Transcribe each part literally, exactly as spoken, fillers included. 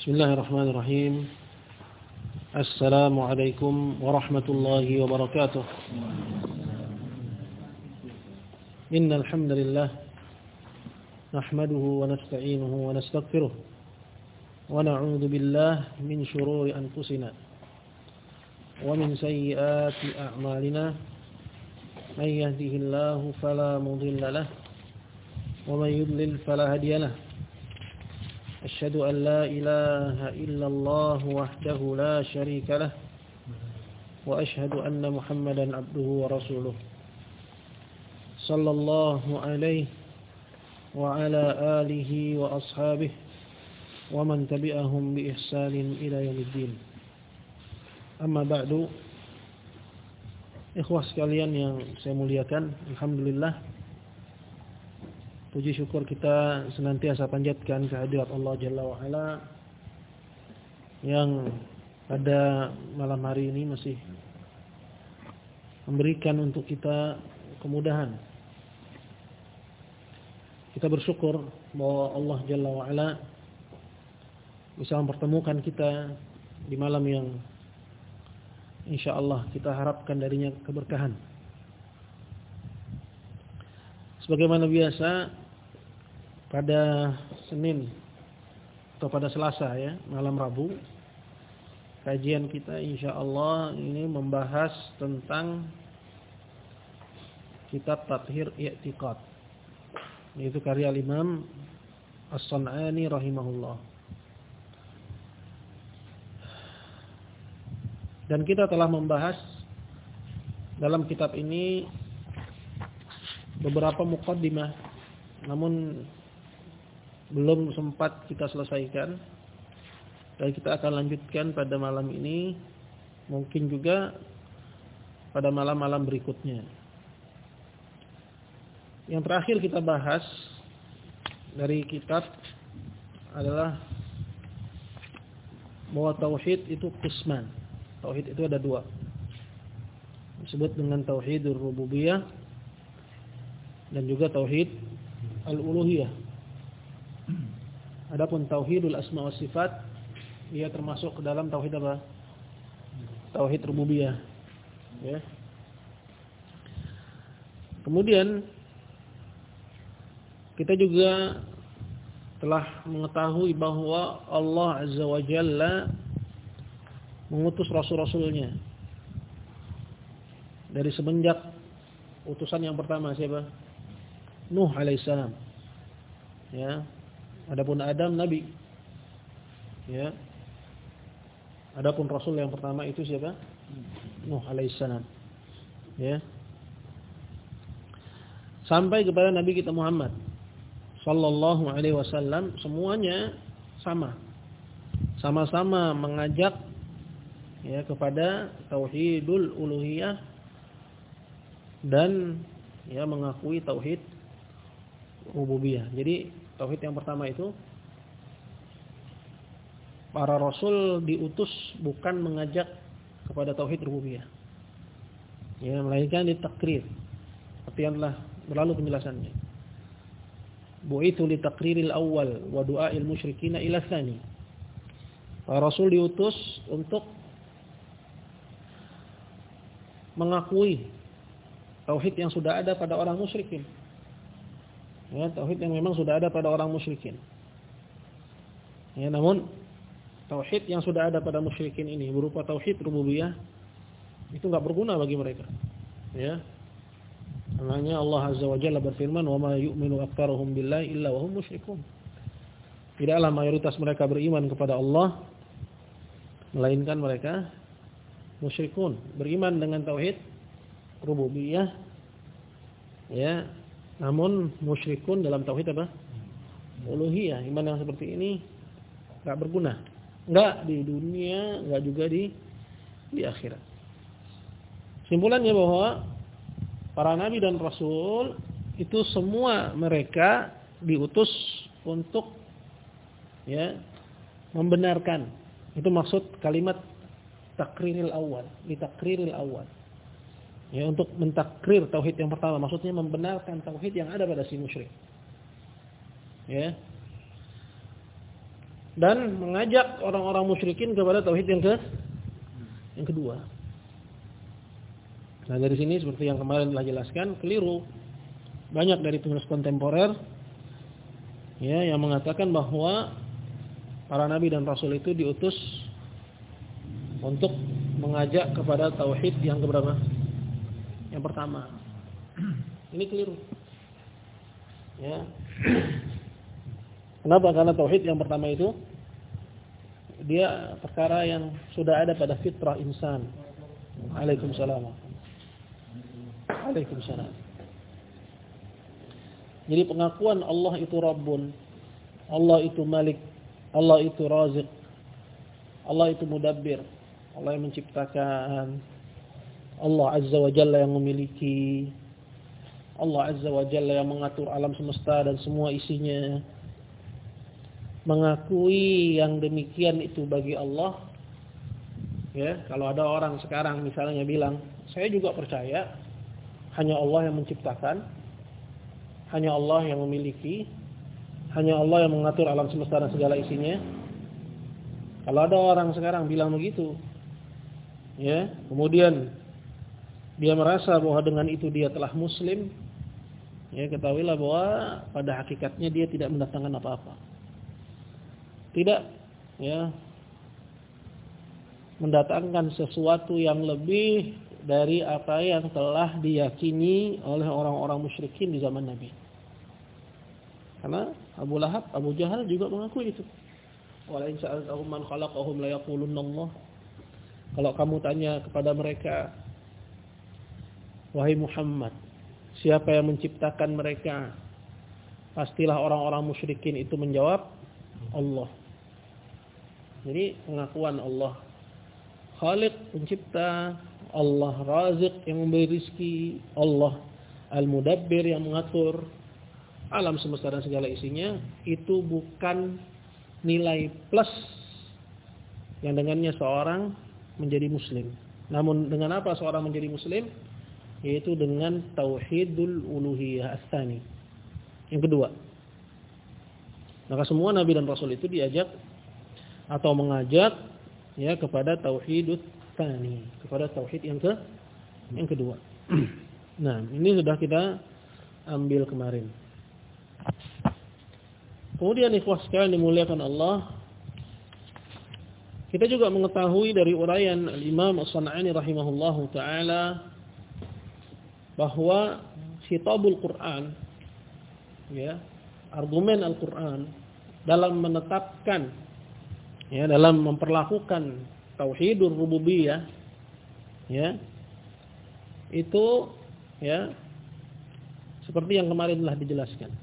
Bismillahirrahmanirrahim. Assalamualaikum warahmatullahi wabarakatuh. Innal hamdalillah nahmaduhu wa nasta'inuhu wa nastaghfiruh wa na'udzu billahi min shururi anfusina wa min sayyiati a'malina. May yahdihillahu fala mudilla lahu wa may yudlil fala hadiya lahu. Asyhadu an la ilaha illallah wahdahu la syarika lah wa asyhadu anna Muhammadan abduhu wa rasuluh. Sallallahu alaihi wa ala alihi wa ashabihi wa man tabi'ahum bi ihsanin ila yaumiddin. Amma ba'du. Ikhwah sekalian yang saya muliakan, alhamdulillah, puji syukur kita senantiasa panjatkan kehadirat Allah Jalla wa'ala yang pada malam hari ini masih memberikan untuk kita kemudahan. Kita bersyukur bahwa Allah Jalla wa'ala bisa mempertemukan kita di malam yang insyaallah kita harapkan darinya keberkahan. Sebagaimana biasa pada Senin atau pada Selasa ya, malam Rabu, kajian kita insyaallah ini membahas tentang kitab Tathhir I'tiqad, yaitu karya Imam As-San'ani rahimahullah. Dan kita telah membahas dalam kitab ini beberapa muqaddimah, namun belum sempat kita selesaikan, dan kita akan lanjutkan pada malam ini, mungkin juga pada malam-malam berikutnya. Yang terakhir kita bahas dari kitab adalah bahwa tauhid itu qisman. Tauhid itu ada dua, disebut dengan tauhidur rububiyah dan juga tauhid al-uluhiyah. Adapun tauhidul asma wa sifat, dia termasuk ke dalam tauhid apa? Tauhid rububiyah. Ya. Kemudian kita juga telah mengetahui bahwa Allah Azza wa Jalla mengutus rasul-rasulnya. Dari semenjak utusan yang pertama siapa? Nuh alaihissalam. Ya. Adapun Adam nabi. Ya. Adapun rasul yang pertama itu siapa? Nuh alaihissalam. Ya. Sampai kepada Nabi kita Muhammad sallallahu alaihi wasallam, semuanya sama. Sama-sama mengajak ya kepada tauhidul uluhiyah dan ya mengakui tauhid rububiyah. Jadi tauhid yang pertama itu, para rasul diutus bukan mengajak kepada tauhid rububiyah, ya, melainkan ditakrir. Seperti yang telah berlalu penjelasannya. Bu'itsu litaqriril awal wa du'ail musyrikina ila tsani. Para rasul diutus untuk mengakui tauhid yang sudah ada pada orang musyrikin. Ya, tauhid yang memang sudah ada pada orang musyrikin. Ya, namun tauhid yang sudah ada pada musyrikin ini berupa tauhid rububiyah itu enggak berguna bagi mereka. Ya. Makanya Allah Azza wa Jalla berfirman, "Wa ma yu'minu aktsaruhum billahi illa wa hum musyrikun." Tidaklah mayoritas mereka beriman kepada Allah melainkan mereka musyrikun, beriman dengan tauhid rububiyah, ya, namun musyrikun dalam tauhid apa? Uluhiyah. Iman yang seperti ini enggak berguna, enggak di dunia, enggak juga di di akhirat. Simpulannya bahwa para nabi dan rasul itu semua mereka diutus untuk ya membenarkan. Itu maksud kalimat takriril awal, ditakriril awal. Ya, untuk mentakrir tauhid yang pertama, maksudnya membenarkan tauhid yang ada pada si musyrik. Ya. dan mengajak orang-orang musyrikin kepada tauhid yang ke yang kedua. Nah, dari sini seperti yang kemarin telah jelaskan, keliru banyak dari penulis kontemporer ya yang mengatakan bahwa para nabi dan rasul itu diutus untuk mengajak kepada tauhid yang keberapa? Yang pertama. Ini keliru. Ya. Kenapa? Karena tauhid yang pertama itu dia perkara yang sudah ada pada fitrah insan. Waalaikumsalam. Waalaikumsalam. Jadi pengakuan Allah itu Rabbun, Allah itu Malik, Allah itu Razik, Allah itu Mudabbir, Allah yang menciptakan, Allah Azza wa Jalla yang memiliki, Allah Azza wa Jalla yang mengatur alam semesta dan semua isinya. Mengakui yang demikian itu bagi Allah, ya, kalau ada orang sekarang misalnya bilang, saya juga percaya hanya Allah yang menciptakan, hanya Allah yang memiliki, hanya Allah yang mengatur alam semesta dan segala isinya. Kalau ada orang sekarang bilang begitu, ya, kemudian dia merasa bahwa dengan itu dia telah muslim, ya, ketahuilah bahwa pada hakikatnya dia tidak mendatangkan apa-apa. Tidak, ya, mendatangkan sesuatu yang lebih dari apa yang telah diyakini oleh orang-orang musyrikin di zaman Nabi. Karena Abu Lahab, Abu Jahal juga mengakui itu. Wala in sa'altahum man khalaqahum la yaqulunna Allah. Kalau kamu tanya kepada mereka, wahai Muhammad, siapa yang menciptakan mereka? Pastilah orang-orang musyrikin itu menjawab, Allah. Jadi pengakuan Allah Khaliq, pencipta, Allah Razik yang memberi rizki, Allah Al-Mudabbir yang mengatur alam semesta dan segala isinya, itu bukan nilai plus yang dengannya seorang menjadi muslim. Namun dengan apa seorang menjadi muslim? Yaitu dengan tauhidul uluhiyah ats-tsani. Yang kedua. Maka semua nabi dan rasul itu diajak atau mengajak ya kepada tauhidut tsani, kepada tauhid yang ke yang kedua. Nah, ini sudah kita ambil kemarin. Kemudian ikhwah sekalian dimuliakan Allah, kita juga mengetahui dari uraian Al-Imam As-San'ani rahimahullahu taala bahwa khitabul Quran, ya, argumen Al-Quran dalam menetapkan, ya, dalam memperlakukan tauhidur rububiyah, ya, itu, ya, seperti yang kemarin telah dijelaskan.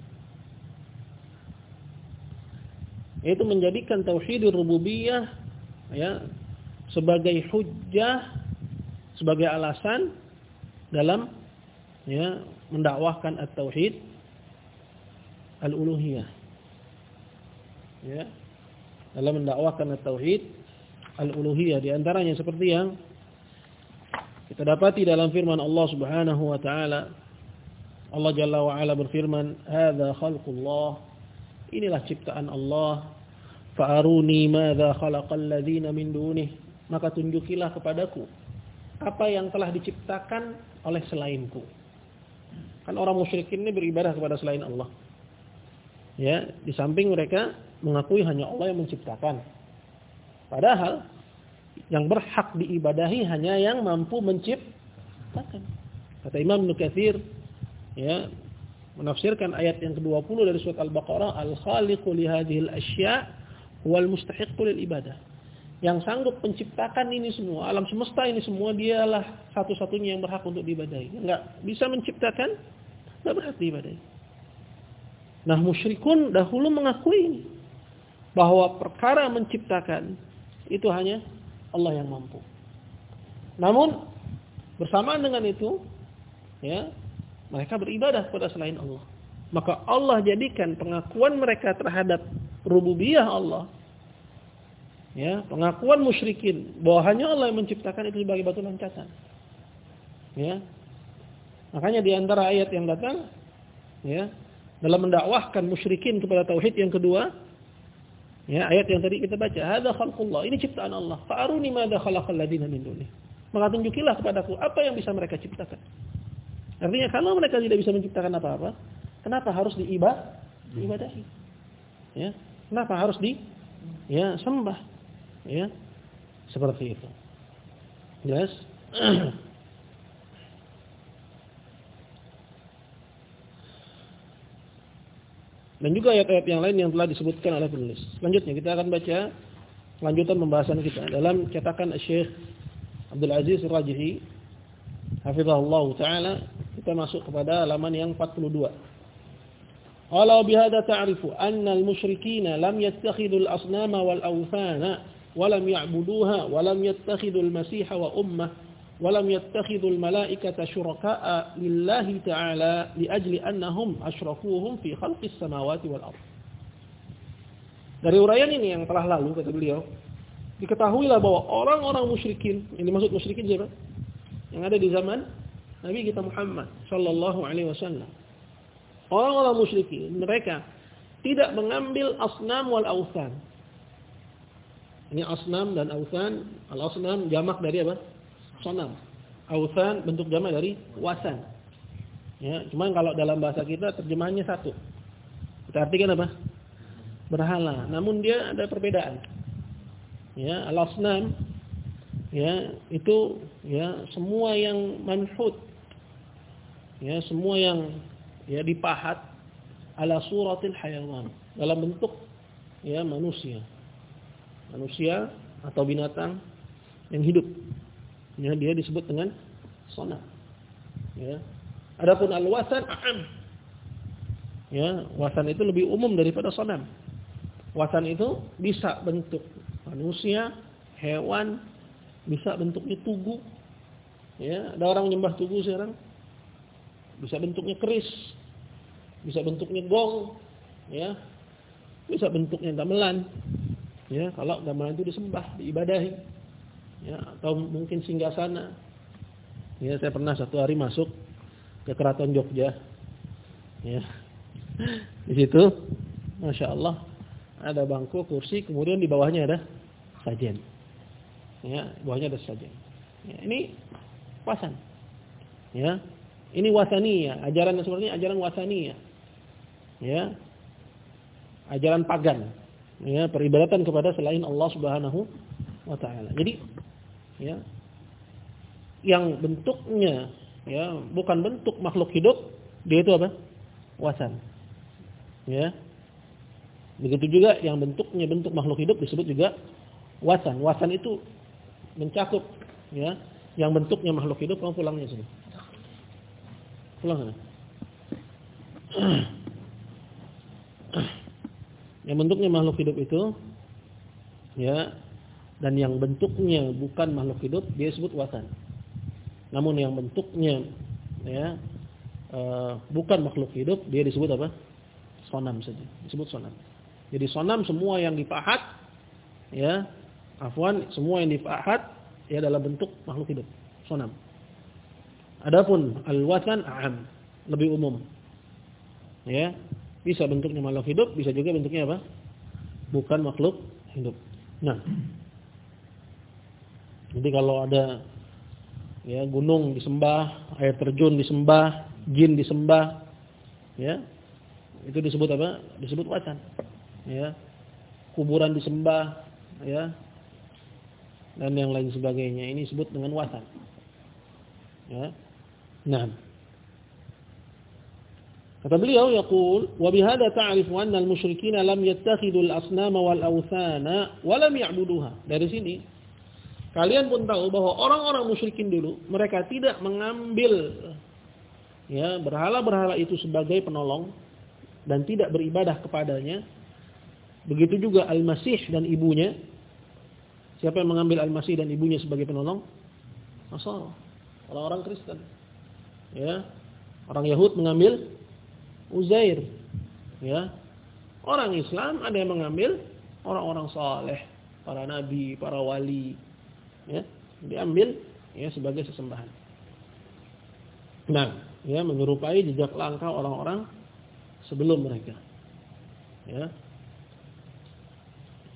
Itu menjadikan tauhidur rububiyah, ya, sebagai hujjah, sebagai alasan dalam, ya, mendakwahkan at-tauhid al-uluhiyah, ya, dalam mendakwahkan at-tauhid al-uluhiyah. Di antaranya seperti yang kita dapati dalam firman Allah Subhanahu wa taala. Allah Jalla wa Ala berfirman, "Hadza khalqullah." Inilah ciptaan Allah. "Fa'aruni madza khalaqal ladzina min dunih." Maka tunjukilah kepadaku apa yang telah diciptakan oleh selainku. Kan orang musyrikin ini beribadah kepada selain Allah. Ya, di samping mereka mengakui hanya Allah yang menciptakan. Padahal yang berhak diibadahi hanya yang mampu menciptakan. Kata Imam Ibnu Katsir, ya, menafsirkan ayat yang kedua puluh dari surat Al-Baqarah, "Al-khaliqu li hadhil asya' wal mustahiqqu lil ibadah." Yang sanggup menciptakan ini semua, alam semesta ini semua, dialah satu-satunya yang berhak untuk diibadahi. Enggak bisa menciptakan, enggak berhak diibadahi. Nah, musyrikun dahulu mengakui ini, bahwa perkara menciptakan itu hanya Allah yang mampu. Namun bersamaan dengan itu, ya, mereka beribadah kepada selain Allah. Maka Allah jadikan pengakuan mereka terhadap rububiyah Allah, ya, pengakuan musyrikin bahwa hanya Allah yang menciptakan, itu sebagai batu loncatan. Ya. Makanya di antara ayat yang datang, ya, dalam mendakwahkan musyrikin kepada tauhid yang kedua, Ya, ayat yang tadi kita baca, hadza khalqullah, ini ciptaan Allah. Fa'aruni madza khalaqal ladzina min dunihi. Maka tunjukilah kepadaku apa yang bisa mereka ciptakan. Artinya kalau mereka tidak bisa menciptakan apa-apa, kenapa harus diibad diibadahi? Ya, kenapa harus di ya sembah? Ya. Seperti itu. Jelas? Dan juga ayat-ayat yang lain yang telah disebutkan oleh penulis. Selanjutnya kita akan baca lanjutan pembahasan kita dalam cetakan Syekh Abdul Aziz Ar-Rajihi hafizahullah taala. Kita masuk kepada halaman yang empat puluh dua. Qala bihadza ta'rifu anna al-musyrikeen lam yattakhidul asnama wal awthana wa lam ya'buduha wa lam yattakhidul masiha wa ummah ولم يتخذوا الملائكة شركاء لله تعالى لأجل أنهم أشركوهم في خلق السماوات والأرض. Dari uraian ini yang telah lalu kata beliau, diketahuilah bahwa orang-orang musyrikin, ini maksud musyrikin siapa? Yang ada di zaman Nabi kita Muhammad sallallahu alaihi wasallam. Orang-orang musyrikin mereka tidak mengambil asnam wal authan. Ini asnam dan authan, al-asnam jamak dari apa? Sonam. Authan bentuk jamak dari wasan. Ya, cuman kalau dalam bahasa kita terjemahannya satu. Kita artikan apa? Berhala. Namun dia ada perbedaan. Ya, al-asnam ya, itu ya semua yang manhut. Ya, semua yang ya dipahat ala suratil hayawan, dalam bentuk ya manusia. Manusia atau binatang yang hidup. Ya, dia disebut dengan sonam. Ya. Adapun al-wasan a'am. Ya, wasan itu lebih umum daripada sonam. Wasan itu bisa bentuk manusia, hewan, bisa bentuknya tugu. Ya, ada orang nyembah tugu sekarang. Bisa bentuknya keris, bisa bentuknya gong, ya. Bisa bentuknya gamelan. Ya, kalau gamelan itu disembah, diibadahi. Ya, atau mungkin singgasana. Ya, saya pernah satu hari masuk ke Keraton Jogja. Ya. Di situ, masya Allah, ada bangku, kursi, kemudian di bawahnya ada sajen. Ya, di bawahnya ada sajen. Ya, ini wasan. Ya, ini wasania. Ajaran seperti ini ajaran wasania. Ya, ajaran pagan. Ya, peribadatan kepada selain Allah Subhanahu wa Ta'ala. Jadi ya, yang bentuknya ya bukan bentuk makhluk hidup, dia itu apa? Wasan. Ya. Begitu juga yang bentuknya bentuk makhluk hidup disebut juga wasan. Wasan itu mencakup ya yang bentuknya makhluk hidup. Kamu pulangnya sini. Pulang sana. Yang bentuknya makhluk hidup itu ya, dan yang bentuknya bukan makhluk hidup dia sebut wasan. Namun yang bentuknya ya e, bukan makhluk hidup dia disebut apa? Sonam saja. Disebut sonam. Jadi sonam semua yang dipahat ya, afwan, semua yang dipahat ya dalam bentuk makhluk hidup. Sonam. Adapun al-wasan a'am, lebih umum. Ya, bisa bentuknya makhluk hidup, bisa juga bentuknya apa? Bukan makhluk hidup. Nah, jadi kalau ada ya gunung disembah, air terjun disembah, jin disembah, ya itu disebut apa? Disebut wasan. Ya, kuburan disembah, ya, dan yang lain sebagainya. Ini disebut dengan wasan. Ya, nah. Kata beliau, yaqul, wa bihadza ta'rifu anna al-musyrikin lam yattakhidul asnama wal awthana wa lam ya'buduha. Dari sini kalian pun tahu bahwa orang-orang musyrikin dulu mereka tidak mengambil ya berhala-berhala itu sebagai penolong dan tidak beribadah kepadanya. Begitu juga Al-Masih dan ibunya. Siapa yang mengambil Al-Masih dan ibunya sebagai penolong? Nasara, orang-orang Kristen. Ya, orang Yahud mengambil Uzair. Ya, orang Islam ada yang mengambil orang-orang saleh, para nabi, para wali. Ya, diambil ya sebagai sesembahan. Nah, ya menyerupai jejak langkah orang-orang sebelum mereka. Ya.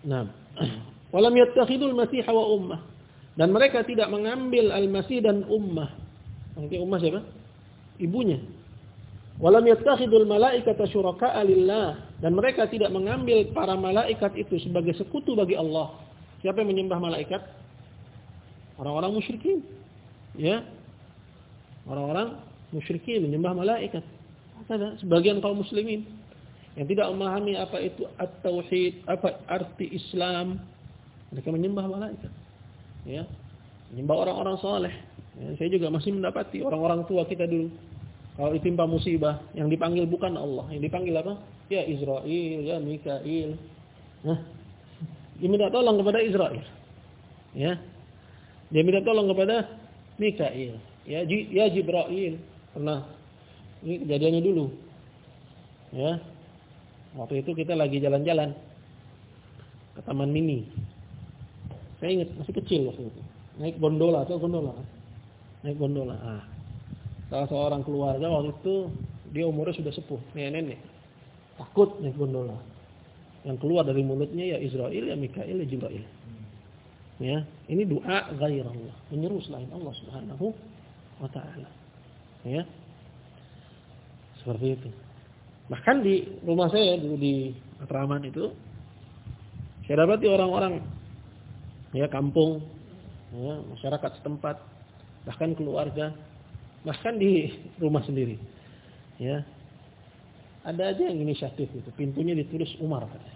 Nah, walam yattakhidul masih wa ummah. Dan mereka tidak mengambil al-masih dan ummah. Nanti ummah siapa? Ibunya. Walam yattakhidul malaikata syuraka'a lillah. Dan mereka tidak mengambil para malaikat itu sebagai sekutu bagi Allah. Siapa yang menyembah malaikat? Orang-orang musyrikin. Ya. Orang-orang musyrikin menyembah malaikat. Ada sebagian kaum muslimin yang tidak memahami apa itu at-tauhid, apa arti Islam, mereka menyembah malaikat. Ya. Menyembah orang-orang saleh. Ya, saya juga masih mendapati orang-orang tua kita dulu kalau ditimpa musibah yang dipanggil bukan Allah, yang dipanggil apa? Ya Israel, ya Mikail. Nah, dia minta tolong kepada Israel. Ya. Dia minta tolong kepada Mikail. Ya, ya Jibril. Pernah ini kejadiannya dulu. Ya. Waktu itu kita lagi jalan-jalan ke Taman Mini. Saya ingat masih kecil waktu itu. Naik gondola atau gondola. Naik gondola. Ah. Salah seorang keluarga waktu itu dia umurnya sudah sepuh, nenek-nenek. Takut naik gondola. Yang keluar dari mulutnya ya Israel, ya Mikail, ya Jibril. Ya, ini doa ghairallah, menyeru selain Allah Subhanahu wa taala. Ya. Seperti itu. Bahkan di rumah saya dulu di Matraman itu saya dapati orang-orang ya kampung, ya, masyarakat setempat, bahkan keluarga, bahkan di rumah sendiri. Ya. Ada aja yang inisiatif itu, pintunya ditulis Umar katanya.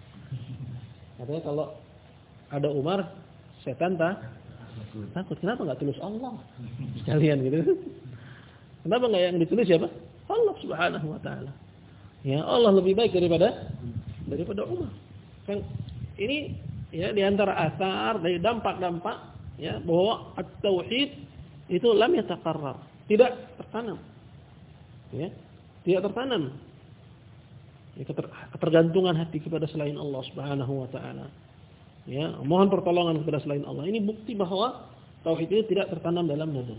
Katanya kalau ada Umar, setan tak takut. Kenapa enggak tulis Allah sekalian gitu? Kenapa enggak yang ditulis siapa? Allah Subhanahu wa taala. Ya, Allah lebih baik daripada daripada Umar. Kan ini ya di antara asar dari dampak-dampak ya bahwa at-tauhid itu lam yataqarrar, tidak tertanam. Ya, tidak tertanam. Ya, ketergantungan hati kepada selain Allah Subhanahu wa taala. Ya, mohon pertolongan kepada selain Allah. Ini bukti bahwa tauhid itu tidak tertanam dalam dada.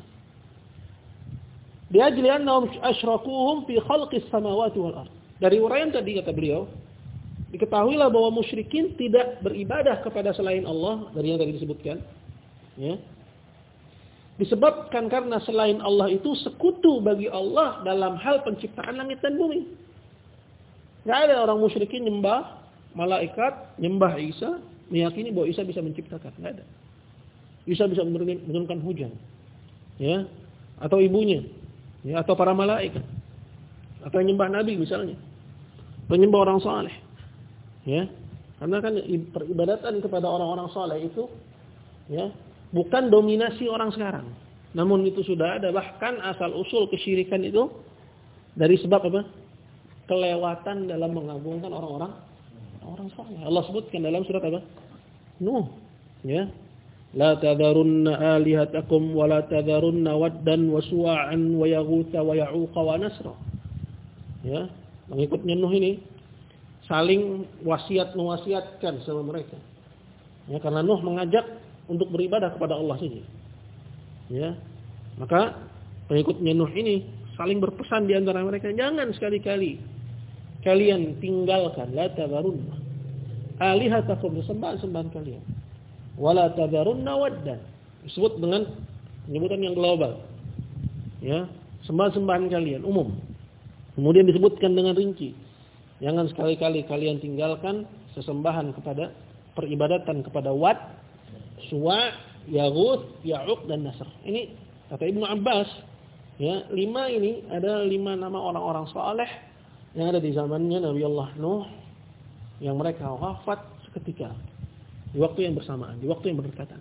Biajli annahum asyrakuhum fi khalqis samawati wal ardh. Dari uraian tadi kata beliau, diketahuilah bahwa musyrikin tidak beribadah kepada selain Allah dari yang tadi disebutkan. Ya. Disebabkan karena selain Allah itu sekutu bagi Allah dalam hal penciptaan langit dan bumi. Enggak ada orang musyrikin nyembah malaikat, nyembah Isa, meyakini bahwa Isa bisa menciptakan. Enggak ada. Isa bisa menurunkan hujan. Ya, atau ibunya, ya, atau para malaikat. Atau nyembah nabi misalnya. Penyembah orang saleh. Ya. Karena kan peribadatan kepada orang-orang saleh itu ya, bukan dominasi orang sekarang. Namun itu sudah ada, bahkan asal usul kesyirikan itu dari sebab apa? Kelewatan dalam mengagungkan orang-orang orang saleh. Allah sebutkan dalam surat apa? Nuh, ya. La tadharunna alihatakum wa la tadharunna waddan wa suwa'an wa yaghutha wa ya'uqa wa nasra. Ya, pengikutnya Nuh ini saling wasiat mewasiatkan sama mereka. Ya, karena Nuh mengajak untuk beribadah kepada Allah saja. Ya. Maka pengikutnya Nuh ini saling berpesan di antara mereka, jangan sekali-kali kalian tinggalkan la tadharunna alihatakum, sembahan-sembahan kalian. Wala tadharunna waddan. Disebut dengan penyebutan yang global. Ya, sembahan-sembahan kalian umum. Kemudian disebutkan dengan rinci. Jangan sekali-kali kalian tinggalkan sesembahan kepada peribadatan kepada Wad, Suwa, Yaghut, Ya'uq dan Nasr. Ini kata Ibnu Abbas, ya, lima ini ada lima nama orang-orang saleh yang ada di zamannya Nabi Allah Nuh yang mereka wafat seketika di waktu yang bersamaan, di waktu yang berdekatan.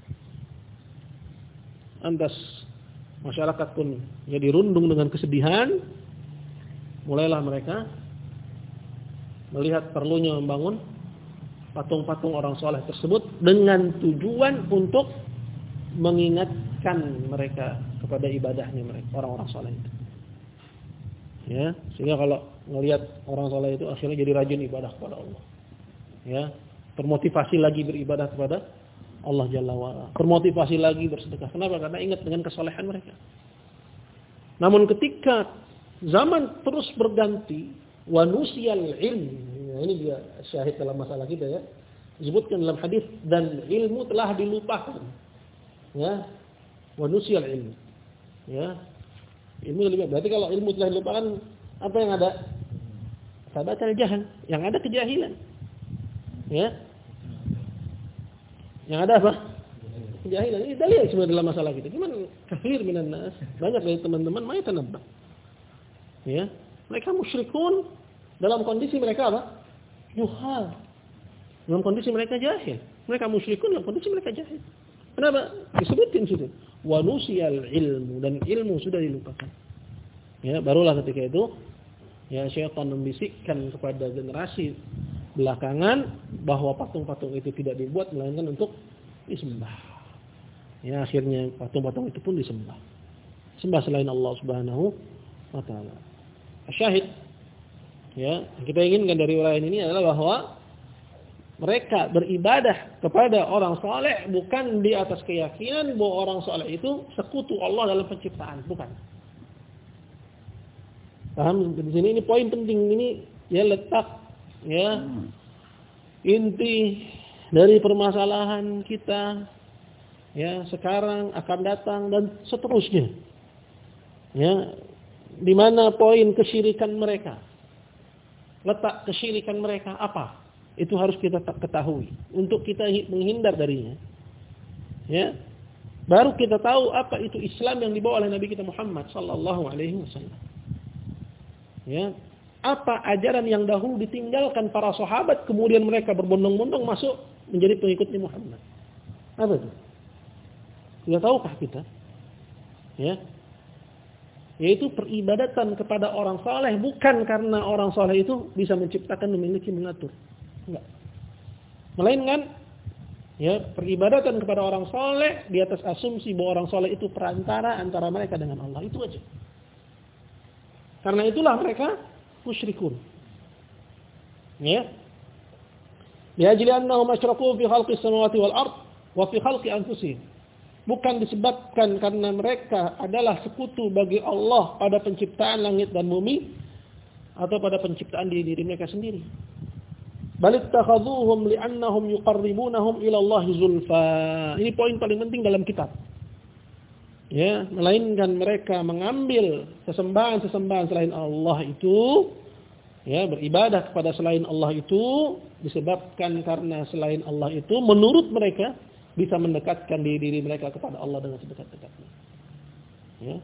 Lantas masyarakat pun ya dirundung dengan kesedihan. Mulailah mereka melihat perlunya membangun patung-patung orang soleh tersebut dengan tujuan untuk mengingatkan mereka kepada ibadahnya mereka, orang-orang soleh itu. Ya, sehingga kalau melihat orang soleh itu akhirnya jadi rajin ibadah kepada Allah. Ya, termotivasi lagi beribadah kepada Allah Jalla wa'ala. Termotivasi lagi bersedekah. Kenapa? Karena ingat dengan kesolehan mereka. Namun ketika zaman terus berganti, wa nusiyal ilm. Ini dia syahid dalam masalah kita ya. Disebutkan dalam hadis dan ilmu telah dilupakan. Ya. Wa nusiyal ilmu. Ya. Ilmu lebih berarti kalau ilmu telah dilupakan apa yang ada? Sabatal jahal, yang ada kejahilan. Ya. Yang ada apa? Kejahilan. Ini dalil sebenarnya dalam masalah kita. Cuman kathir minan nas, banyak dari teman-teman mai tanabbah. Ya. Mereka musyrikun dalam kondisi mereka apa? Juhal. Dalam kondisi mereka jahil. Mereka musyrikun dalam kondisi mereka jahil. Kenapa? Disebutin situ. Wa nusiyal ilmu, dan ilmu sudah dilupakan. Ya, barulah ketika itu ya syaitan membisikkan kepada generasi belakangan bahwa patung-patung itu tidak dibuat melainkan untuk disembah. Ya, akhirnya patung-patung itu pun disembah. Sembah selain Allah Subhanahu wa taala. Syahid, ya, kita inginkan dari uraian ini adalah bahwa mereka beribadah kepada orang saleh bukan di atas keyakinan bahwa orang saleh itu sekutu Allah dalam penciptaan, bukan. Paham di sini, ini poin penting ini ya, letak ya inti dari permasalahan kita ya sekarang, akan datang dan seterusnya. Ya, di mana poin kesyirikan mereka? Letak kesyirikan mereka apa? Itu harus kita ketahui untuk kita menghindar darinya. Ya. Baru kita tahu apa itu Islam yang dibawa oleh Nabi kita Muhammad sallallahu alaihi wasallam. Ya. Apa ajaran yang dahulu ditinggalkan para sahabat kemudian mereka berbondong-bondong masuk menjadi pengikutnya Muhammad. Apa itu? Sudah tahukah kita? Ya. Yaitu peribadatan kepada orang saleh bukan karena orang saleh itu bisa menciptakan, memiliki, mengatur. Enggak. Melainkan ya peribadatan kepada orang saleh di atas asumsi bahwa orang saleh itu perantara antara mereka dengan Allah, itu aja. Karena itulah mereka musyrikun. Ya. Liajli annahum asyraku fi khalqis samawati wal ard wa fi khalqi anfusihim. Bukan disebabkan karena mereka adalah sekutu bagi Allah pada penciptaan langit dan bumi atau pada penciptaan diri diri mereka sendiri. Bal ittakhadhuhum li'annahum yuqarribunahum ila Allah zulfa. Ini poin paling penting dalam kitab. Ya, melainkan mereka mengambil sesembahan-sesembahan selain Allah itu, ya, beribadah kepada selain Allah itu disebabkan karena selain Allah itu menurut mereka bisa mendekatkan diri, diri mereka kepada Allah dengan sedekat-dekatnya. Ya.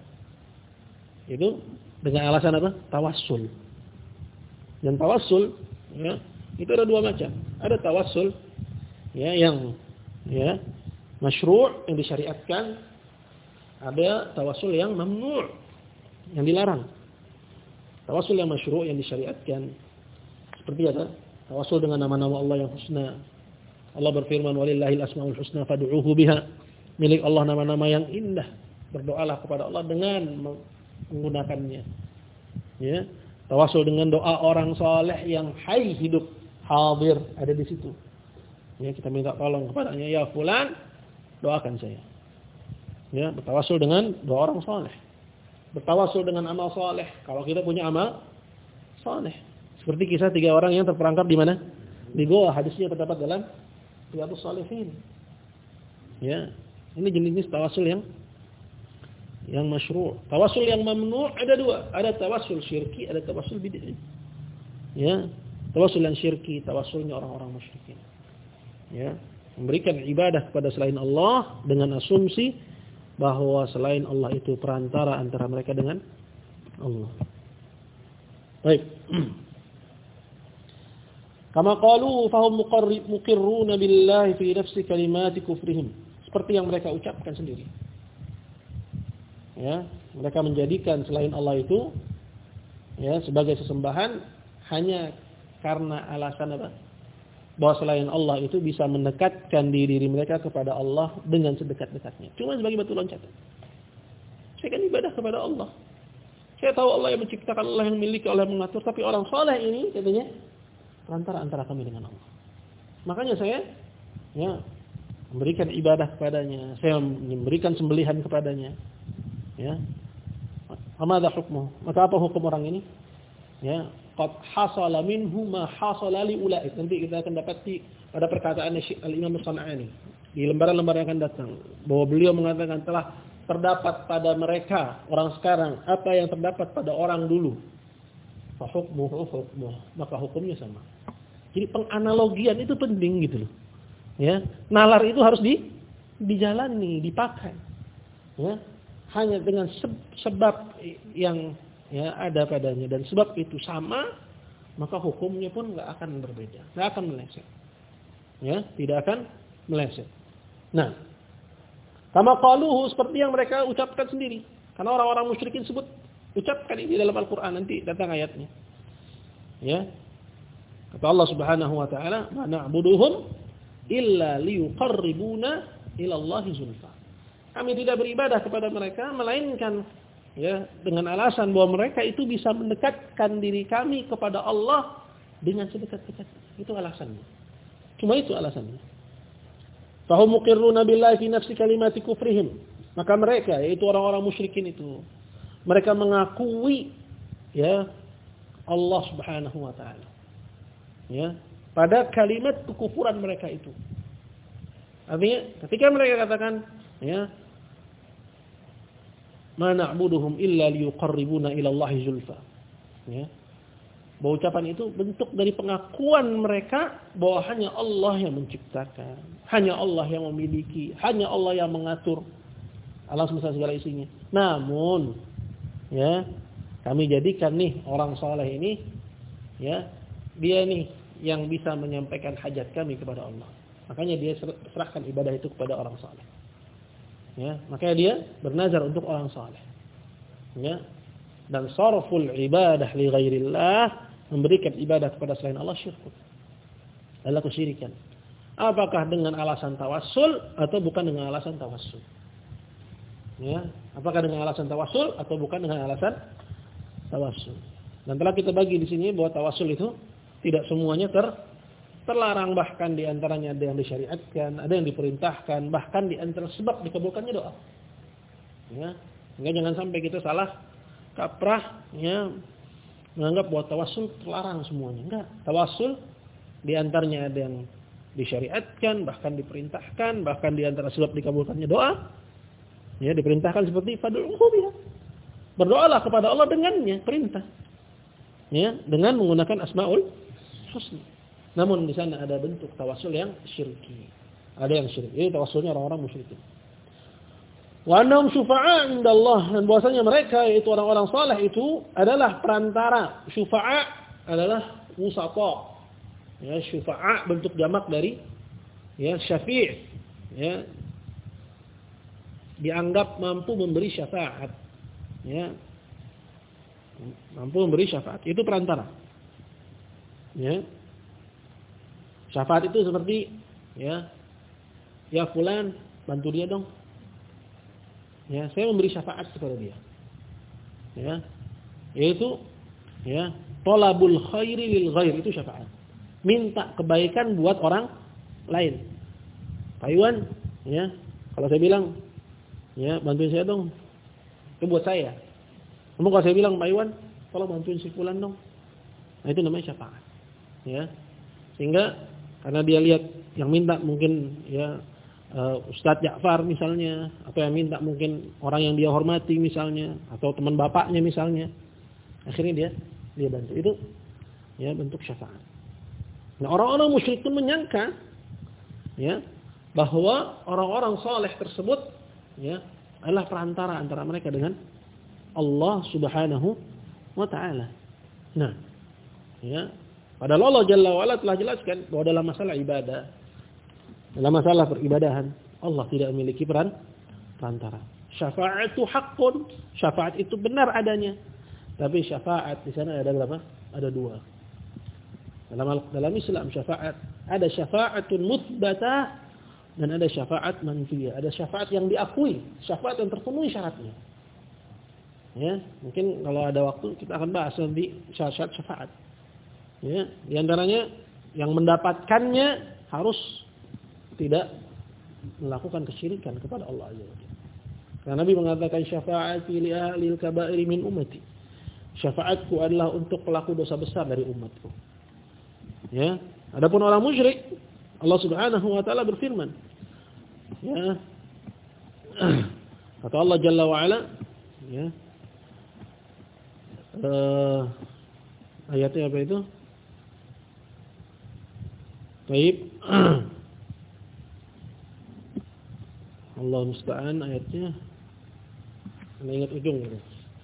Itu dengan alasan apa? Tawassul. Dan tawassul, ya, itu ada dua macam. Ada tawassul ya yang ya masyru' yang disyariatkan, ada tawassul yang mamnu' yang dilarang. Tawassul yang masyru' yang disyariatkan seperti apa? Tawassul dengan nama-nama Allah yang husna. Allah berfirman walillahil asmaul husna fad'uuhu biha. Milik Allah nama-nama yang indah. Berdoalah kepada Allah dengan menggunakannya. Ya. Tawassul dengan doa orang saleh yang hayy, hidup, hadir, ada di situ. Ya, kita minta tolong kepadanya, ya fulan, doakan saya. Ya, bertawassul dengan doa orang saleh. Bertawassul dengan amal saleh. Kalau kita punya amal saleh. Seperti kisah tiga orang yang terperangkap di mana? Di goa. Hadisnya terdapat dalam Riyadhus Shalihin. Ya, ini jenis tawassul yang yang masyru'. Tawassul yang mamnu' ada dua, ada tawassul syirki, ada tawassul bid'ah. Ya, tawassul yang syirki, tawassulnya orang-orang musyrikin. Ya, memberikan ibadah kepada selain Allah dengan asumsi bahwa selain Allah itu perantara antara mereka dengan Allah. Baik. Kama qalu fahum muqirruna billahi fi nafsi kalimati kufrihim. Seperti yang mereka ucapkan sendiri. Ya, mereka menjadikan selain Allah itu ya sebagai sesembahan hanya karena alasan apa? Bahwa selain Allah itu bisa mendekatkan diri, diri mereka kepada Allah dengan sedekat-dekatnya. Cuma sebagai batu loncatan. Saya kan ibadah kepada Allah. Saya tahu Allah yang menciptakan, Allah yang memiliki, Allah yang mengatur, tapi orang saleh ini katanya perantara antara kami dengan Allah. Makanya saya ya memberikan ibadah kepadanya, saya memberikan sembelihan kepadanya. Ya. Amadha hukmu? Maka apa hukum orang ini? Ya, qad hasala minhu ma hasala li ulaik. Nanti kita akan dapati pada perkataan Al-Imam As-San'ani di lembaran-lembaran yang akan datang bahwa beliau mengatakan telah terdapat pada mereka orang sekarang apa yang terdapat pada orang dulu. Fa hukmuhu hukmuh, maka hukumnya sama. Jadi penganalogian itu penting gitu loh. Ya, nalar itu harus di dijalani, dipakai. Ya, hanya dengan sebab yang ya ada padanya dan sebab itu sama, maka hukumnya pun nggak akan berbeda, nggak akan meleset. Ya, tidak akan meleset. Nah, kama qaluhu, seperti yang mereka ucapkan sendiri. Karena orang-orang musyrikin sebut ucapkan ini dalam Al-Qur'an, nanti datang ayatnya. Ya. Kata Allah Subhanahu wa taala, "Ma na'buduhum illa liyuqarribuna ila Allahi zulfa." Kami tidak beribadah kepada mereka melainkan ya dengan alasan bahwa mereka itu bisa mendekatkan diri kami kepada Allah dengan sedekat-dekatnya. Itu alasannya. Cuma itu alasannya. Fahum muqirruna billahi fi nafsi kalimati kufrihim. Maka mereka, yaitu orang-orang musyrikin itu, mereka mengakui ya Allah Subhanahu wa taala. Ya, pada kalimat kekufuran mereka itu. Artinya ketika mereka katakan ya ma na'buduhum illa liyuqarribuna ila Allahi zulfa. Ya. Bahwa ucapan itu bentuk dari pengakuan mereka bahwa hanya Allah yang menciptakan, hanya Allah yang memiliki, hanya Allah yang mengatur alam semesta segala isinya. Namun, ya, kami jadikan nih orang saleh ini, ya, dia nih yang bisa menyampaikan hajat kami kepada Allah. Makanya dia serahkan ibadah itu kepada orang saleh. Ya, makanya dia bernazar untuk orang saleh. Ya. Dan sarful ibadah li ghairillah, memberikan ibadah kepada selain Allah, syirk. Adalah kesyirikan. Apakah dengan alasan tawassul atau bukan dengan alasan tawassul? Ya, apakah dengan alasan tawassul atau bukan dengan alasan tawassul? Dan telah kita bagi di sini bahwa tawassul itu tidak semuanya ter terlarang, bahkan di antaranya ada yang disyariatkan, ada yang diperintahkan, bahkan di antara sebab dikabulkannya doa. Ya, sehingga jangan sampai kita salah kaprah ya menganggap bahwa tawassul terlarang semuanya. Enggak, tawassul di antaranya ada yang disyariatkan, bahkan diperintahkan, bahkan di antara sebab dikabulkannya doa. Ya, diperintahkan seperti fad'uhu biha. Berdoalah kepada Allah dengannya, perintah. Ya, dengan menggunakan Asmaul Husna. Namun di sana ada bentuk tawassul yang syirki. Ada yang syirik. Ini tawassulnya orang-orang musyrikin. Wa annahum syufa'a 'inda Allah, dan bahwasanya mereka yaitu orang-orang saleh itu adalah perantara. Syufa'a adalah wusata. Ya, syufa'a bentuk jamak dari ya syafi'. Ya. Dianggap mampu memberi syafaat. Ya. Mampu memberi syafaat. Itu perantara. Ya. Syafaat itu seperti ya, ya fulan bantu dia dong. Ya, saya memberi syafaat kepada dia. Ya. Yaitu ya, talabul khairi lil ghair, itu syafaat. Minta kebaikan buat orang lain. Pak Iwan, ya, kalau saya bilang, ya, bantuin saya dong. Itu buat saya. Namun kalau saya bilang, Pak Iwan, tolong bantuin si fulan dong. Nah, itu namanya syafaat. Ya. Sehingga karena dia lihat yang minta mungkin ya uh, Ustadz Ja'far misalnya, atau yang minta mungkin orang yang dia hormati misalnya, atau teman bapaknya misalnya, akhirnya dia dia bantu. Itu ya bentuk syafaat. Nah, orang-orang musyrik pun menyangka ya bahwa orang-orang saleh tersebut ya adalah perantara antara mereka dengan Allah Subhanahu wa taala. Nah, ya, padahal Allah Jalla wa Ala telah jelaskan bahwa dalam masalah ibadah, dalam masalah peribadahan, Allah tidak memiliki peran perantara. Syafa'atu haqqun, syafaat itu benar adanya. Tapi syafaat di sana ada berapa? Ada dua. Dalam dalam Islam syafaat ada syafa'atun mutsbatah dan ada syafaat manfiyah. Ada syafaat yang diakui, syafaat yang terpenuhi syaratnya. Ya, mungkin kalau ada waktu kita akan bahas nanti syarat syafaat. Ya, di antaranya yang mendapatkannya harus tidak melakukan kesyirikan kepada Allah Azza wa Jalla. Karena Nabi mengatakan syafaati li ahlil kaba'ir min ummati. Syafaatku adalah untuk pelaku dosa besar dari umatku. Ya, adapun orang musyrik, Allah Subhanahu wa taala berfirman, ya. Kata Allah Jalla wa Ala, ya. Uh, ayatnya apa itu? Baik. Allah musta'an ayatnya. Anda ingat ujung gitu.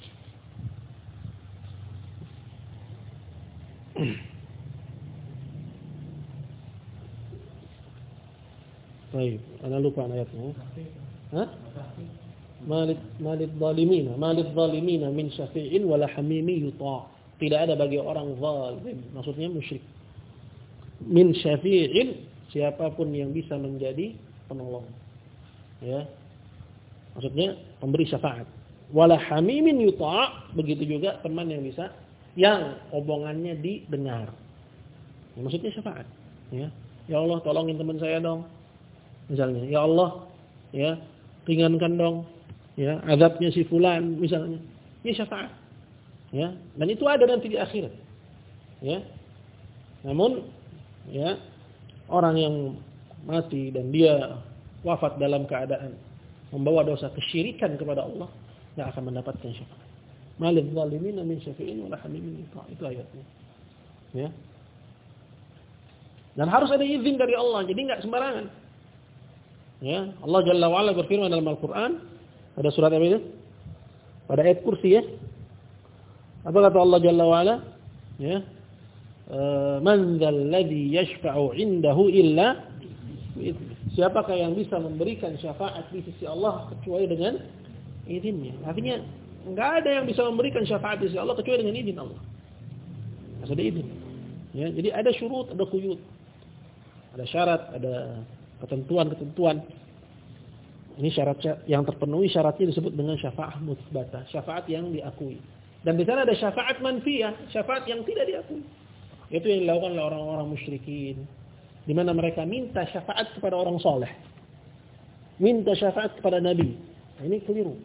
Baik, Anda lupa ayatnya. Hah? Malid malid zalimina, malid zalimina min syafi'in wala hamimi yuta'. Tidak ada bagi orang zalim, maksudnya musyrik. Min syafi'in, siapapun yang bisa menjadi penolong. Ya. Maksudnya pemberi syafaat. Wala hamimin yuta', begitu juga teman yang bisa yang omongannya didengar. Ya, maksudnya syafaat, ya. Ya Allah, tolongin teman saya dong. Misalnya, ya Allah, ya, ringankan dong, ya, azabnya si fulan misalnya. Ini syafaat. Ya, dan itu ada nanti di akhirat. Ya. Namun, ya, orang yang mati dan dia wafat dalam keadaan membawa dosa kesyirikan kepada Allah, enggak akan mendapatkan syafaat. Malil zalimin min syafi'in wala hamimin yuta'. Itu ayatnya. Ya. Dan harus ada izin dari Allah, jadi enggak sembarangan. Ya, Allah Jalla wa Ala berfirman dalam Al-Qur'an, pada surat apa itu? Pada ayat kursi, ya. Apa kata Allah Jalla wa Ala? Ya. Man dzal ladzi yashfa'u 'indahu illa bi'idznih. Siapakah yang bisa memberikan syafaat di sisi Allah kecuali dengan izinnya? Artinya enggak ada yang bisa memberikan syafaat di sisi Allah kecuali dengan izin Allah. Harus ada izin. Ya, jadi ada syurut, ada quyut. Ada syarat, ada ketentuan-ketentuan. Ini syarat yang terpenuhi, syaratnya disebut dengan syafaat mutsbatah, syafaat yang diakui. Dan di sana ada syafaat manfiyah, syafaat yang tidak diakui. Itu yang dilakukan oleh orang-orang musyrikin, di mana mereka minta syafaat kepada orang saleh, minta syafaat kepada nabi. Nah, ini keliru.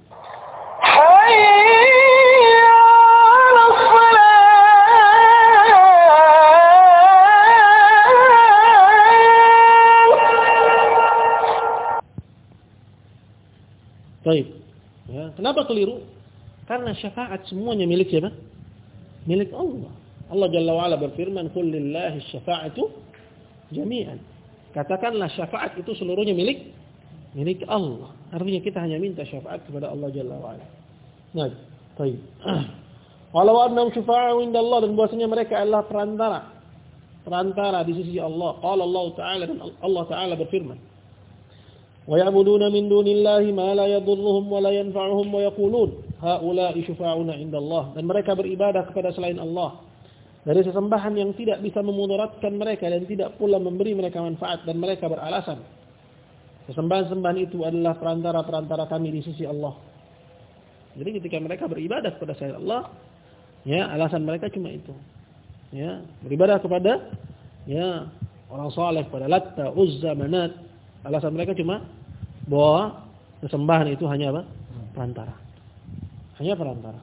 Baik. Ya, kenapa keliru? Karena syafaat semuanya milik siapa? Milik Allah. Allah Jalla wa Ala berfirman, "Qul lillahi syafa'atu jami'an." Katakanlah syafaat itu seluruhnya milik milik Allah. Artinya kita hanya minta syafaat kepada Allah Jalla wa Ala. Nah, baik. Walau annahum syufa'u indallah, dan bahwasanya mereka adalah perantara. Perantara di sisi Allah. Qala Allah Ta'ala, dan Allah Ta'ala berfirman, "Wa ya'buduna min dunillahi ma la yadhurruhum wa la yanfa'uhum wa yaqulun haula'i syufa'una indallah." Dan mereka beribadah kepada selain Allah dari sesembahan yang tidak bisa memudaratkan mereka dan tidak pula memberi mereka manfaat, dan mereka beralasan sesembahan-sembahan itu adalah perantara-perantara kami di sisi Allah. Jadi ketika mereka beribadah kepada selain Allah, ya, alasan mereka cuma itu. Ya, beribadah kepada ya orang saleh, kepada Latta, Uzza, Manat. Alasan mereka cuma bahwa sesembahan itu hanya apa? Perantara. Hanya perantara.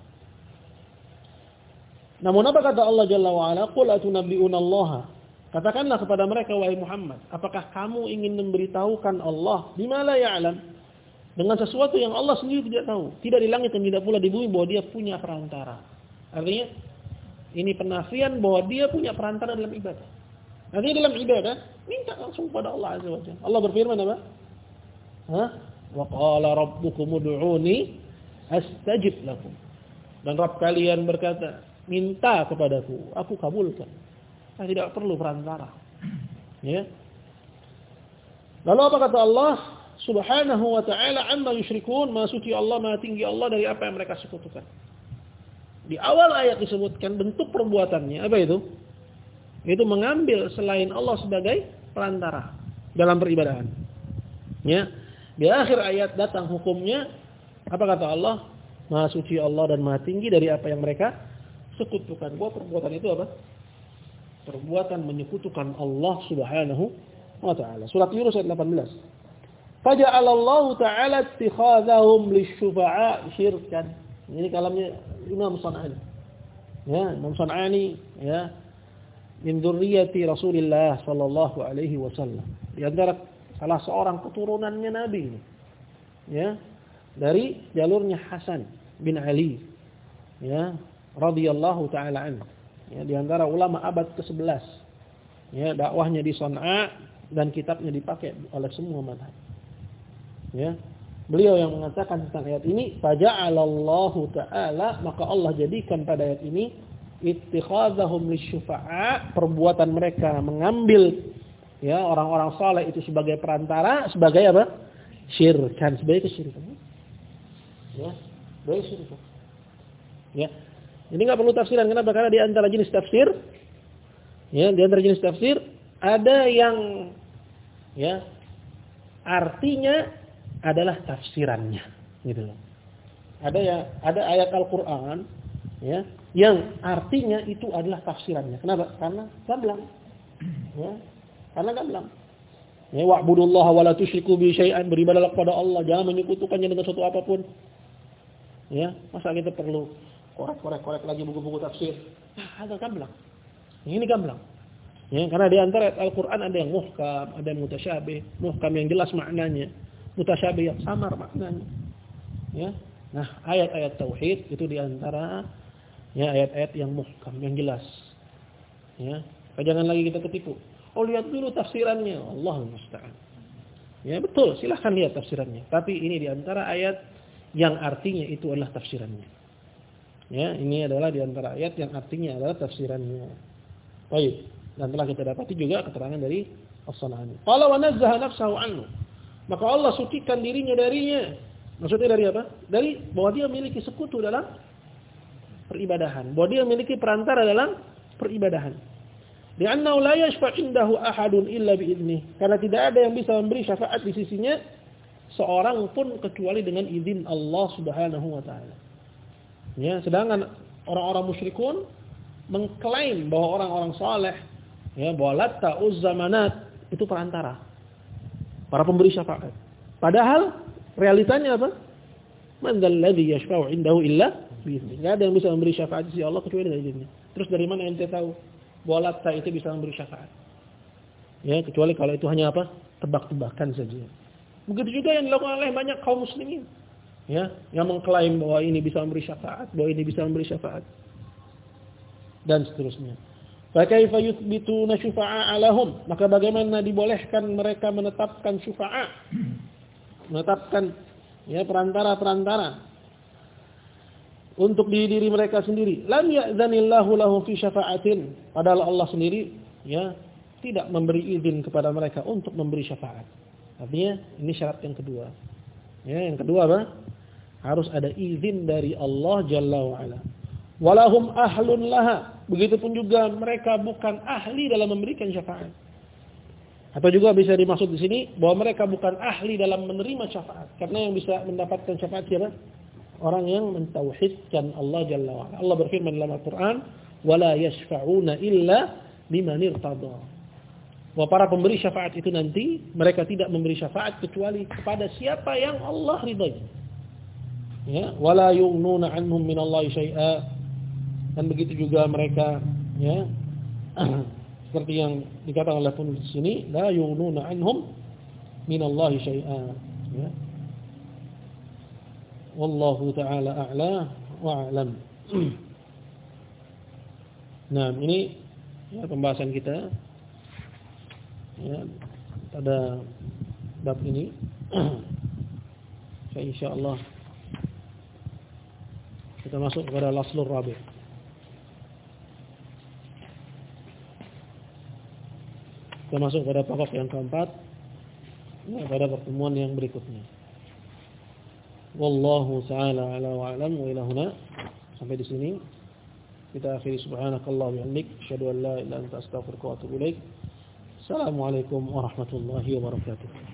Namun apa kata Allah Jalla wa Ala? Qul atunabbi'una Allah. Katakanlah kepada mereka, wahai Muhammad, apakah kamu ingin memberitahukan Allah bima la ya'lam, dengan sesuatu yang Allah sendiri tidak tahu, tidak di langit dan tidak pula di bumi, bahwa dia punya perantara. Artinya ini penafian bahwa dia punya perantara dalam ibadah. Artinya dalam ibadah minta langsung pada Allah Azza wa Jalla. Allah berfirman apa? Hah? Wa qala rabbukum ud'uni astajib lakum. Dan Rabb kalian berkata, minta kepadaku, aku kabulkan. Nah, tidak perlu perantara. Ya. Lalu apa kata Allah Subhanahu wa ta'ala, amma yusyrikun, maha suci Allah, maha tinggi Allah dari apa yang mereka sekutukan. Di awal ayat disebutkan bentuk perbuatannya, apa itu? Itu mengambil selain Allah sebagai perantara dalam peribadahan. Ya. Di akhir ayat datang hukumnya, apa kata Allah? Maha suci Allah dan maha tinggi dari apa yang mereka sekutukan. Bahwa perbuatan itu apa? Perbuatan menyekutukan Allah Subhanahu wa ta'ala. Surat Yunus ayat delapan belas. Faja'alallahu ta'ala ittikhadhahum lisyufa'a syirkan. Ini kalamnya Imam San'ani. Ya, Imam San'ani ya min dzurriyyati Rasulillah sallallahu alaihi wasallam. Di antara salah seorang keturunannya Nabi. Ya, dari jalurnya Hasan bin Ali. Ya, radhiyallahu taala anhu. Ya, di antara ulama abad kesebelas. Ya, dakwahnya di San'a dan kitabnya dipakai oleh semua mazhab. Ya. Beliau yang mengatakan tentang ayat ini, faja'alallahu ta'ala, maka Allah jadikan pada ayat ini ittikhadzahum lisyufa'a, perbuatan mereka mengambil ya orang-orang saleh itu sebagai perantara, sebagai apa? Syirkan, sebagai kesyirikan. Ya, sebagai kesyirikan. Ya. Ini enggak perlu tafsiran, kenapa? Karena di antara jenis tafsir ya, di antara jenis tafsir ada yang ya artinya adalah tafsirannya, gitu loh. Ada ya, ada ayat Al-Qur'an ya yang artinya itu adalah tafsirannya. Kenapa? Karena gamblang. Ya. Karena gamblang. Ya, wa'budullaha wa la tusyriku bihi syai'an, beribadahlah kepada Allah, jangan menyekutukannya dengan sesuatu apapun. Ya, masa kita perlu korek-korek-korek lagi buku-buku tafsir? Ah, ada gamblang. Ini gamblang. Ya, karena di antara ayat Al-Qur'an ada yang muhkam, ada yang mutasyabih. Muhkam yang jelas maknanya, mutasyabih yang samar maknanya. Ya. Nah, ayat-ayat tauhid itu di antara ya ayat-ayat yang muhkam, yang jelas. Ya. Jangan lagi kita ketipu. Oh, lihat dulu tafsirannya. Allahul musta'an. Ya, betul, silahkan lihat tafsirannya. Tapi ini di antara ayat yang artinya itu adalah tafsirannya. Ya, ini adalah di antara ayat yang artinya adalah tafsirannya. Baik. Dan telah kita dapati juga keterangan dari As-San'ani. Qala wa nazzaha nafsahu anhu. Maka Allah sucikan dirinya darinya. Maksudnya dari apa? Dari bahwa dia memiliki sekutu dalam peribadahan. Bahwa dia memiliki perantara dalam peribadahan. Li'annahu la yashfa' indahu ahadun illa bi'idnih. Karena tidak ada yang bisa memberi syafaat di sisinya seorang pun kecuali dengan izin Allah Subhanahu wa taala. Ya, sedangkan orang-orang musyrikun mengklaim bahwa orang-orang saleh ya, bahwa Latta, Uzza, Manat itu perantara, para pemberi syafaat. Padahal realitanya apa? Man dzal ladzi yashfa'u 'indahu illa bi'idznih. Enggak ada yang bisa memberi syafaat di sisi Allah kecuali dengan izinnya. Terus dari mana ente tahu bahwa Latta itu bisa memberi syafaat? Ya, kecuali kalau itu hanya apa? Tebak-tebakan saja. Begitu juga yang dilakukan oleh banyak kaum muslimin. Ya, yang mengklaim bahwa ini bisa memberi syafaat, bahwa ini bisa memberi syafaat. Dan seterusnya. Fa kaifa yuthbituna syufa'a lahum? Maka bagaimana dibolehkan mereka menetapkan syufa'a? Menetapkan ya perantara-perantara untuk diri diri mereka sendiri. Lam ya'zanillahu lahum fi syafa'atin. Padahal Allah sendiri ya tidak memberi izin kepada mereka untuk memberi syafaat. Artinya ini syarat yang kedua. Ya, yang kedua apa? Harus ada izin dari Allah Jalla wa Ala. Walahum ahlun laha. Begitupun juga mereka bukan ahli dalam memberikan syafaat. Atau juga bisa dimaksud di sini bahwa mereka bukan ahli dalam menerima syafaat. Karena yang bisa mendapatkan syafaat siapa? Orang yang mentauhidkan Allah Jalla wa Ala. Allah berfirman dalam Al-Qur'an, "Wala yashfa'una illa liman irtada." Bahwa para pemberi syafaat itu nanti mereka tidak memberi syafaat kecuali kepada siapa yang Allah ridai. Ya, wala yughnuna anhum minallahi syai'a. Dan begitu juga mereka ya seperti yang dikatakan oleh penulis sini, la yughnuna anhum minallahi syai'a. Ya. Wallahu ta'ala a'la wa a'lam. Nah, ini ya, pembahasan kita ya, pada bab ini. Ya, insyaallah kita masuk kepada Al-Aslur Rabi'. Kita masuk pada pokok yang keempat ya, pada pertemuan yang berikutnya. Wallahu ta'ala ala wa alam wa ilahuna. Sampai di sini kita akhiri. Subhanakallah wa bihamdik, asyhadu an la ilaha illa anta, astaghfiruka wa atubu ilaik. Assalamualaikum warahmatullahi wabarakatuh.